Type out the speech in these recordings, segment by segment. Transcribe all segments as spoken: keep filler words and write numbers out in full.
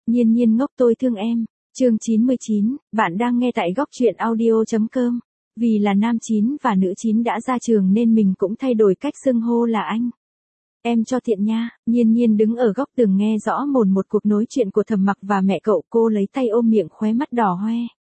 Nhiên nhiên ngốc tôi thương em. Chương chín mươi chín, bạn đang nghe tại góc truyện audio chấm com. Vì là nam chín và nữ chín đã ra trường nên mình cũng thay đổi cách xưng hô là anh. Em cho tiện nha. Nhiên nhiên đứng ở góc tường nghe rõ mồn một cuộc nói chuyện của Thẩm Mặc và mẹ cậu, cô lấy tay ôm miệng khóe mắt đỏ hoe.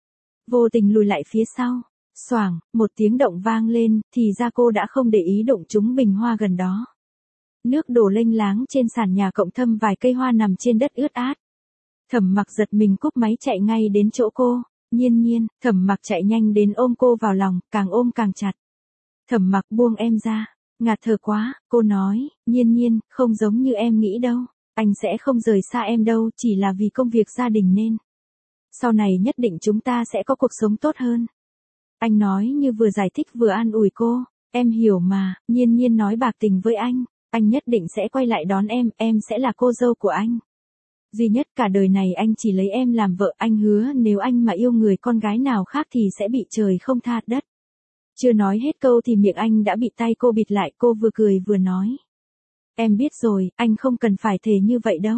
Vô tình lùi lại phía sau. Xoảng, một tiếng động vang lên, thì ra cô đã không để ý đụng trúng bình hoa gần đó. Nước đổ lênh láng trên sàn nhà cộng thâm vài cây hoa nằm trên đất ướt át. Thẩm Mặc giật mình cúp máy chạy ngay đến chỗ cô. Nhiên nhiên, Thẩm Mặc chạy nhanh đến ôm cô vào lòng, càng ôm càng chặt. Thẩm Mặc buông em ra. Ngạt thở quá, cô nói, nhiên nhiên, không giống như em nghĩ đâu. Anh sẽ không rời xa em đâu, chỉ là vì công việc gia đình nên. Sau này nhất định chúng ta sẽ có cuộc sống tốt hơn. Anh nói như vừa giải thích vừa an ủi cô. Em hiểu mà. Nhiên nhiên nói bạc tình với anh. Anh nhất định sẽ quay lại đón em, em sẽ là cô dâu của anh. Duy nhất cả đời này anh chỉ lấy em làm vợ, anh hứa nếu anh mà yêu người con gái nào khác thì sẽ bị trời không tha đất. Chưa nói hết câu thì miệng anh đã bị tay cô bịt lại, cô vừa cười vừa nói. Em biết rồi, anh không cần phải thề như vậy đâu.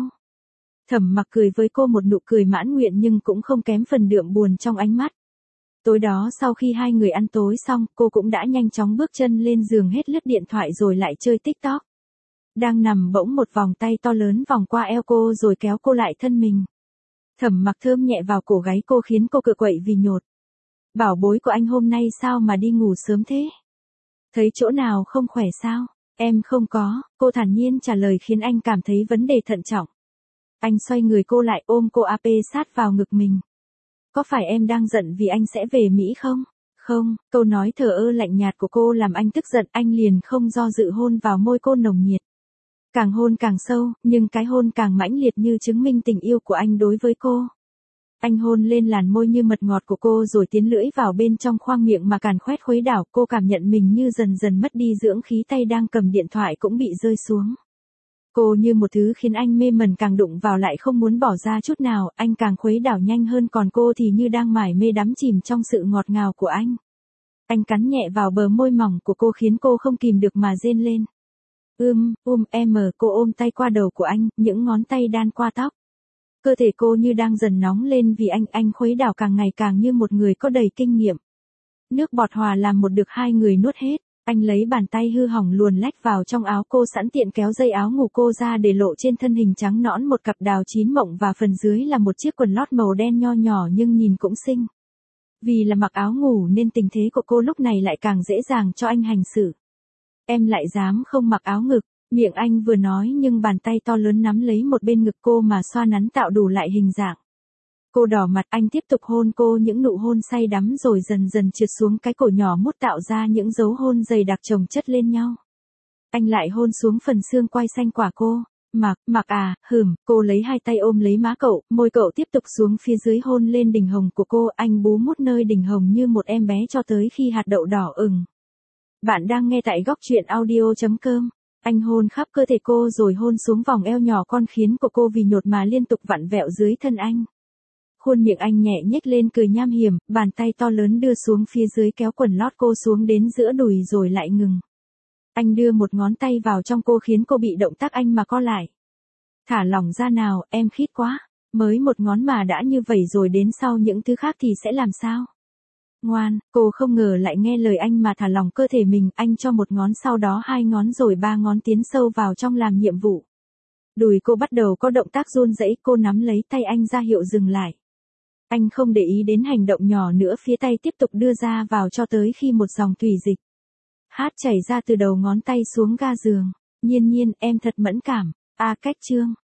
Thẩm Mặc cười với cô một nụ cười mãn nguyện nhưng cũng không kém phần đượm buồn trong ánh mắt. Tối đó sau khi hai người ăn tối xong, cô cũng đã nhanh chóng bước chân lên giường hết lướt điện thoại rồi lại chơi TikTok. Đang nằm bỗng một vòng tay to lớn vòng qua eo cô rồi kéo cô lại thân mình. Thẩm Mặc thơm nhẹ vào cổ gáy cô khiến cô cựa quậy vì nhột. Bảo bối của anh hôm nay sao mà đi ngủ sớm thế? Thấy chỗ nào không khỏe sao? Em không có, cô thản nhiên trả lời khiến anh cảm thấy vấn đề thận trọng. Anh xoay người cô lại ôm cô áp sát vào ngực mình. Có phải em đang giận vì anh sẽ về Mỹ không? Không, câu nói thờ ơ lạnh nhạt của cô làm anh tức giận, anh liền không do dự hôn vào môi cô nồng nhiệt. Càng hôn càng sâu, nhưng cái hôn càng mãnh liệt như chứng minh tình yêu của anh đối với cô. Anh hôn lên làn môi như mật ngọt của cô rồi tiến lưỡi vào bên trong khoang miệng mà càn khoét khuấy đảo, cô cảm nhận mình như dần dần mất đi dưỡng khí, tay đang cầm điện thoại cũng bị rơi xuống. Cô như một thứ khiến anh mê mẩn, càng đụng vào lại không muốn bỏ ra chút nào, anh càng khuấy đảo nhanh hơn, còn cô thì như đang mải mê đắm chìm trong sự ngọt ngào của anh. Anh cắn nhẹ vào bờ môi mỏng của cô khiến cô không kìm được mà rên lên. Ưm, um, em, cô ôm tay qua đầu của anh, những ngón tay đan qua tóc. Cơ thể cô như đang dần nóng lên vì anh, anh khuấy đảo càng ngày càng như một người có đầy kinh nghiệm. Nước bọt hòa làm một được hai người nuốt hết, anh lấy bàn tay hư hỏng luồn lách vào trong áo cô, sẵn tiện kéo dây áo ngủ cô ra để lộ trên thân hình trắng nõn một cặp đào chín mộng và phần dưới là một chiếc quần lót màu đen nho nhỏ nhưng nhìn cũng xinh. Vì là mặc áo ngủ nên tình thế của cô lúc này lại càng dễ dàng cho anh hành xử. Em lại dám không mặc áo ngực. Miệng anh vừa nói nhưng bàn tay to lớn nắm lấy một bên ngực cô mà xoa nắn tạo đủ lại hình dạng. Cô đỏ mặt, anh tiếp tục hôn cô những nụ hôn say đắm rồi dần dần trượt xuống cái cổ nhỏ mút tạo ra những dấu hôn dày đặc chồng chất lên nhau. Anh lại hôn xuống phần xương quai xanh quả cô. Mặc, mặc à, hừm, cô lấy hai tay ôm lấy má cậu, môi cậu tiếp tục xuống phía dưới hôn lên đỉnh hồng của cô, anh bú mút nơi đỉnh hồng như một em bé cho tới khi hạt đậu đỏ ửng. Bạn đang nghe tại góc truyện audio chấm com. Anh hôn khắp cơ thể cô rồi hôn xuống vòng eo nhỏ con khiến của cô vì nhột mà liên tục vặn vẹo dưới thân anh. Khuôn miệng anh nhẹ nhếch lên cười nham hiểm, bàn tay to lớn đưa xuống phía dưới kéo quần lót cô xuống đến giữa đùi rồi lại ngừng. Anh đưa một ngón tay vào trong cô khiến cô bị động tác anh mà co lại. Thả lỏng ra nào, em khít quá, mới một ngón mà đã như vậy rồi đến sau những thứ khác thì sẽ làm sao? Ngoan, cô không ngờ lại nghe lời anh mà thả lỏng cơ thể mình, anh cho một ngón sau đó hai ngón rồi ba ngón tiến sâu vào trong làm nhiệm vụ. Đùi cô bắt đầu có động tác run rẩy, cô nắm lấy tay anh ra hiệu dừng lại. Anh không để ý đến hành động nhỏ nữa, phía tay tiếp tục đưa ra vào cho tới khi một dòng thủy dịch hát chảy ra từ đầu ngón tay xuống ga giường. Nhiên nhiên, em thật mẫn cảm. A cách chương.